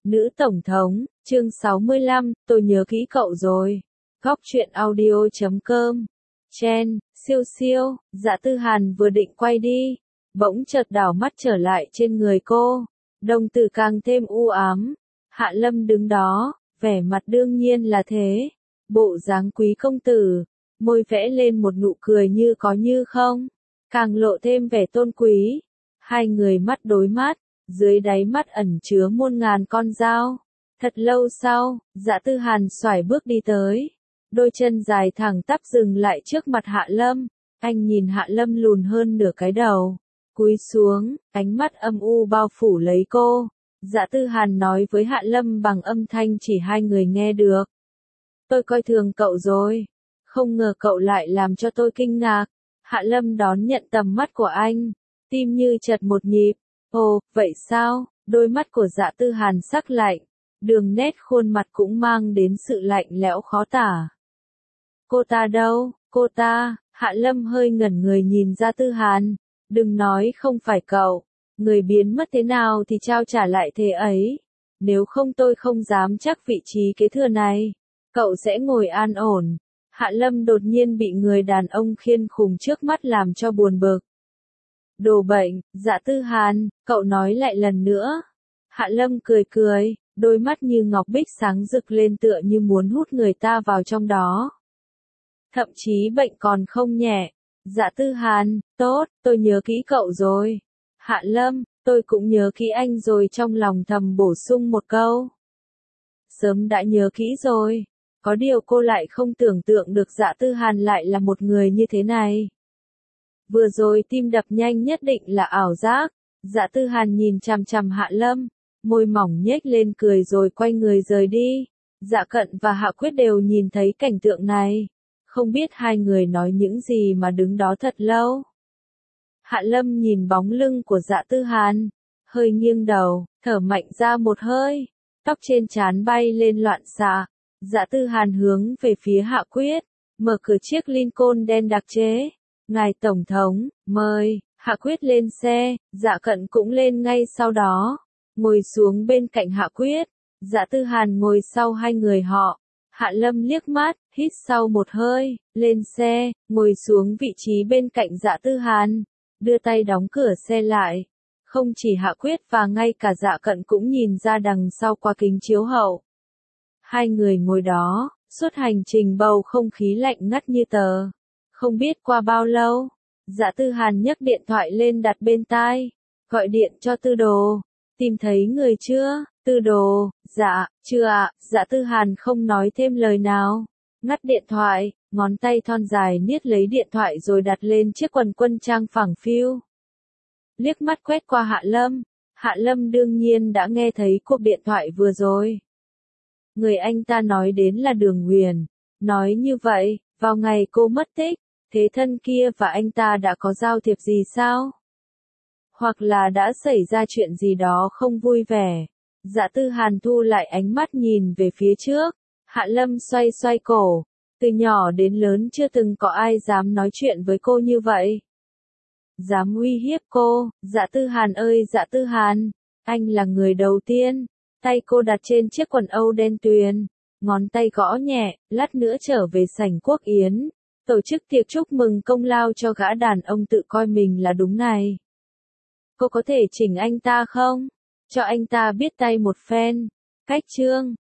Nữ Tổng thống, chương 65, tôi nhớ kỹ cậu rồi. Góc truyện audio.com. Chen, siêu siêu, Dạ Tư Hàn vừa định quay đi, bỗng chợt đảo mắt trở lại trên người cô. Đồng tử càng thêm u ám. Hạ Lâm đứng đó, vẻ mặt đương nhiên là thế. Bộ dáng quý công tử, môi vẽ lên một nụ cười như có như không, càng lộ thêm vẻ tôn quý. Hai người mắt đối mắt, dưới đáy mắt ẩn chứa muôn ngàn con dao. Thật lâu sau, Dạ Tư Hàn xoải bước đi tới. Đôi chân dài thẳng tắp dừng lại trước mặt Hạ Lâm. Anh nhìn Hạ Lâm lùn hơn nửa cái đầu. Cúi xuống, ánh mắt âm u bao phủ lấy cô. Dạ Tư Hàn nói với Hạ Lâm bằng âm thanh chỉ hai người nghe được. Tôi coi thường cậu rồi. Không ngờ cậu lại làm cho tôi kinh ngạc. Hạ Lâm đón nhận tầm mắt của anh. Tim như chật một nhịp. Ồ, vậy sao? Đôi mắt của Dạ Tư Hàn sắc lạnh. Đường nét khuôn mặt cũng mang đến sự lạnh lẽo khó tả. Cô ta đâu? Cô ta? Hạ Lâm hơi ngẩn người nhìn Dạ Tư Hàn. Đừng nói không phải cậu. Người biến mất thế nào thì trao trả lại thế ấy. Nếu không tôi không dám chắc vị trí kế thừa này. Cậu sẽ ngồi an ổn. Hạ Lâm đột nhiên bị người đàn ông khiên khùng trước mắt làm cho buồn bực. Đồ bệnh, Dạ Tư Hàn, cậu nói lại lần nữa. Hạ Lâm cười cười, đôi mắt như ngọc bích sáng rực lên tựa như muốn hút người ta vào trong đó. Thậm chí bệnh còn không nhẹ. Dạ Tư Hàn, tốt, tôi nhớ kỹ cậu rồi. Hạ Lâm, tôi cũng nhớ kỹ anh rồi, trong lòng thầm bổ sung một câu. Sớm đã nhớ kỹ rồi. Có điều cô lại không tưởng tượng được Dạ Tư Hàn lại là một người như thế này. Vừa rồi tim đập nhanh nhất định là ảo giác. Dạ Tư Hàn nhìn chằm chằm Hạ Lâm, môi mỏng nhếch lên cười rồi quay người rời đi. Dạ Cận và Hạ Quyết đều nhìn thấy cảnh tượng này. Không biết hai người nói những gì mà đứng đó thật lâu. Hạ Lâm nhìn bóng lưng của Dạ Tư Hàn, hơi nghiêng đầu, thở mạnh ra một hơi, tóc trên trán bay lên loạn xạ. Dạ Tư Hàn hướng về phía Hạ Quyết, mở cửa chiếc Lincoln đen đặc chế. Ngài Tổng thống, mời. Hạ Quyết lên xe, Dạ Cận cũng lên ngay sau đó, ngồi xuống bên cạnh Hạ Quyết. Dạ Tư Hàn ngồi sau hai người họ. Hạ Lâm liếc mắt, hít sâu một hơi, lên xe, ngồi xuống vị trí bên cạnh Dạ Tư Hàn, đưa tay đóng cửa xe lại. Không chỉ Hạ Quyết và ngay cả Dạ Cận cũng nhìn ra đằng sau qua kính chiếu hậu. Hai người ngồi đó, suốt hành trình bầu không khí lạnh ngắt như tờ. Không biết qua bao lâu, Dạ Tư Hàn nhấc điện thoại lên đặt bên tai, gọi điện cho Tư Đồ. Tìm thấy người chưa? Tư Đồ, dạ, chưa ạ. Dạ Tư Hàn không nói thêm lời nào, ngắt điện thoại, ngón tay thon dài niết lấy điện thoại rồi đặt lên chiếc quần quân trang phẳng phiu. Liếc mắt quét qua Hạ Lâm. Hạ Lâm đương nhiên đã nghe thấy cuộc điện thoại vừa rồi. Người anh ta nói đến là Đường Huyền. Nói như vậy, vào ngày cô mất tích, thế thân kia và anh ta đã có giao thiệp gì sao? Hoặc là đã xảy ra chuyện gì đó không vui vẻ. Dạ Tư Hàn thu lại ánh mắt nhìn về phía trước. Hạ Lâm xoay xoay cổ. Từ nhỏ đến lớn chưa từng có ai dám nói chuyện với cô như vậy. Dám uy hiếp cô. Dạ Tư Hàn ơi Dạ Tư Hàn, anh là người đầu tiên. Tay cô đặt trên chiếc quần âu đen tuyền, ngón tay gõ nhẹ. Lát nữa trở về sảnh quốc yến, tổ chức tiệc chúc mừng công lao cho gã đàn ông tự coi mình là đúng này. Cô có thể chỉnh anh ta không? Cho anh ta biết tay một phen. Cách chương